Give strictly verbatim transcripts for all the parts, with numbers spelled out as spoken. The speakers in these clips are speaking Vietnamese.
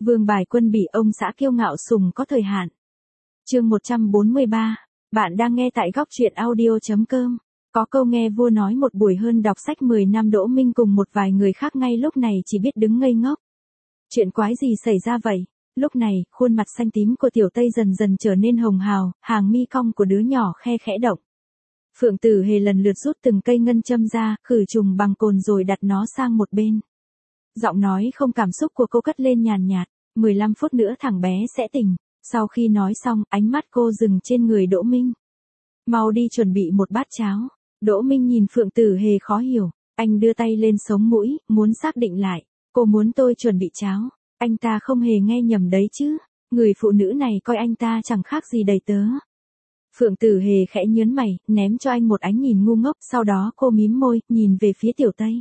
Vương bài quân bị ông xã kiêu ngạo sùng có thời hạn. Chương một trăm bốn mươi ba. Bạn đang nghe tại góc truyện audio chấm com. Có câu nghe vua nói một buổi hơn đọc sách mười năm. Đỗ Minh cùng một vài người khác ngay lúc này chỉ biết đứng ngây ngốc. Chuyện quái gì xảy ra vậy? Lúc này, khuôn mặt xanh tím của Tiểu Tây dần dần trở nên hồng hào, hàng mi cong của đứa nhỏ khe khẽ động. Phượng Tử Hề lần lượt rút từng cây ngân châm ra, khử trùng bằng cồn rồi đặt nó sang một bên. Giọng nói không cảm xúc của cô cất lên nhàn nhạt, mười lăm phút nữa thằng bé sẽ tỉnh. Sau khi nói xong, ánh mắt cô dừng trên người Đỗ Minh. Mau đi chuẩn bị một bát cháo. Đỗ Minh nhìn Phượng Tử Hề khó hiểu, anh đưa tay lên sống mũi, muốn xác định lại. Cô muốn tôi chuẩn bị cháo, anh ta không hề nghe nhầm đấy chứ. Người phụ nữ này coi anh ta chẳng khác gì đầy tớ. Phượng Tử Hề khẽ nhớn mày, ném cho anh một ánh nhìn ngu ngốc, sau đó cô mím môi, nhìn về phía Tiểu Tây.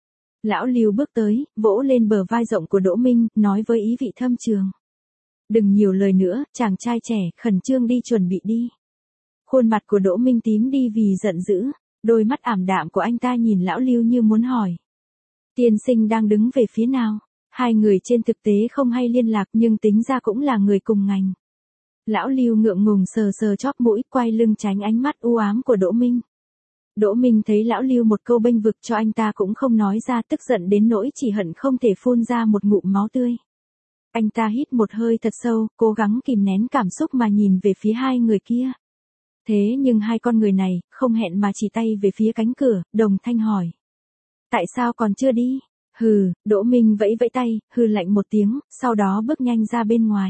Lão Lưu bước tới, vỗ lên bờ vai rộng của Đỗ Minh, nói với ý vị thâm trường. Đừng nhiều lời nữa, chàng trai trẻ, khẩn trương đi chuẩn bị đi. Khuôn mặt của Đỗ Minh tím đi vì giận dữ, đôi mắt ảm đạm của anh ta nhìn Lão Lưu như muốn hỏi. Tiên sinh đang đứng về phía nào? Hai người trên thực tế không hay liên lạc nhưng tính ra cũng là người cùng ngành. Lão Lưu ngượng ngùng sờ sờ chóp mũi, quay lưng tránh ánh mắt u ám của Đỗ Minh. Đỗ Minh thấy Lão Lưu một câu bênh vực cho anh ta cũng không nói ra, tức giận đến nỗi chỉ hận không thể phun ra một ngụm máu tươi. Anh ta hít một hơi thật sâu, cố gắng kìm nén cảm xúc mà nhìn về phía hai người kia. Thế nhưng hai con người này, không hẹn mà chỉ tay về phía cánh cửa, đồng thanh hỏi. Tại sao còn chưa đi? Hừ, Đỗ Minh vẫy vẫy tay, hừ lạnh một tiếng, sau đó bước nhanh ra bên ngoài.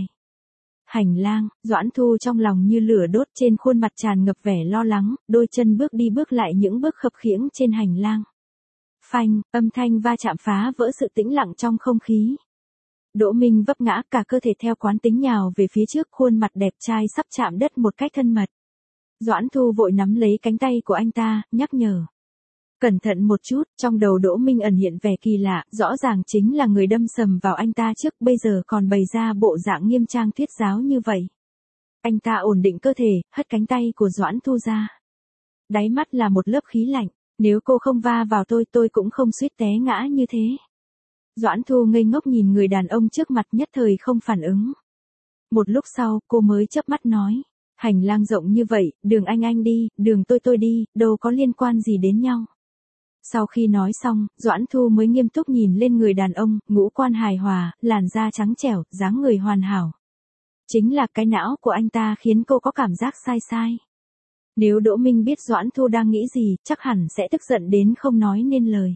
Hành lang, Doãn Thu trong lòng như lửa đốt, trên khuôn mặt tràn ngập vẻ lo lắng, đôi chân bước đi bước lại những bước khập khiễng trên hành lang. Phanh, âm thanh va chạm phá vỡ sự tĩnh lặng trong không khí. Đỗ Minh vấp ngã, cả cơ thể theo quán tính nhào về phía trước, khuôn mặt đẹp trai sắp chạm đất một cách thân mật. Doãn Thu vội nắm lấy cánh tay của anh ta, nhắc nhở. Cẩn thận một chút, trong đầu Đỗ Minh ẩn hiện vẻ kỳ lạ, rõ ràng chính là người đâm sầm vào anh ta trước, bây giờ còn bày ra bộ dạng nghiêm trang thuyết giáo như vậy. Anh ta ổn định cơ thể, hất cánh tay của Doãn Thu ra. Đáy mắt là một lớp khí lạnh, nếu cô không va vào tôi tôi cũng không suýt té ngã như thế. Doãn Thu ngây ngốc nhìn người đàn ông trước mặt, nhất thời không phản ứng. Một lúc sau, cô mới chớp mắt nói. Hành lang rộng như vậy, đường anh anh đi, đường tôi tôi đi, đâu có liên quan gì đến nhau. Sau khi nói xong, Doãn Thu mới nghiêm túc nhìn lên người đàn ông, ngũ quan hài hòa, làn da trắng trẻo, dáng người hoàn hảo. Chính là cái não của anh ta khiến cô có cảm giác sai sai. Nếu Đỗ Minh biết Doãn Thu đang nghĩ gì, chắc hẳn sẽ tức giận đến không nói nên lời.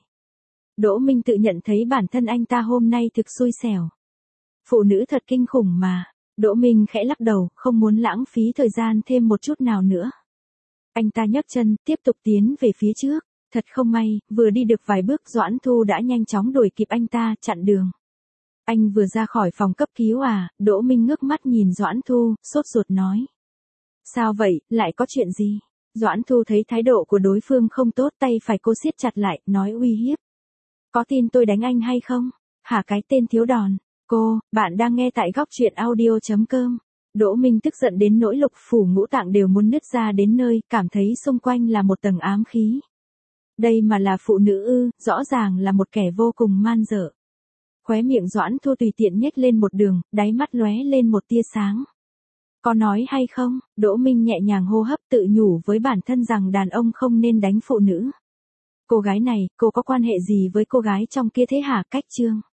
Đỗ Minh tự nhận thấy bản thân anh ta hôm nay thực xui xẻo. Phụ nữ thật kinh khủng mà. Đỗ Minh khẽ lắc đầu, không muốn lãng phí thời gian thêm một chút nào nữa. Anh ta nhấc chân, tiếp tục tiến về phía trước. Thật không may, vừa đi được vài bước Doãn Thu đã nhanh chóng đuổi kịp anh ta, chặn đường. Anh vừa ra khỏi phòng cấp cứu à? Đỗ Minh ngước mắt nhìn Doãn Thu, sốt ruột nói. Sao vậy, lại có chuyện gì? Doãn Thu thấy thái độ của đối phương không tốt, tay phải cô siết chặt lại, nói uy hiếp. Có tin tôi đánh anh hay không? Hả cái tên thiếu đòn. Cô, bạn đang nghe tại góc truyện audio chấm com. Đỗ Minh tức giận đến nỗi lục phủ ngũ tạng đều muốn nứt ra đến nơi, cảm thấy xung quanh là một tầng ám khí. Đây mà là phụ nữ ư? Rõ ràng là một kẻ vô cùng man dợ. Khóe miệng Doãn Thu tùy tiện nhếch lên một đường, đáy mắt lóe lên một tia sáng. Có nói hay không? Đỗ Minh nhẹ nhàng hô hấp, tự nhủ với bản thân rằng đàn ông không nên đánh phụ nữ. Cô gái này, cô có quan hệ gì với cô gái trong kia thế hả? Cách chương.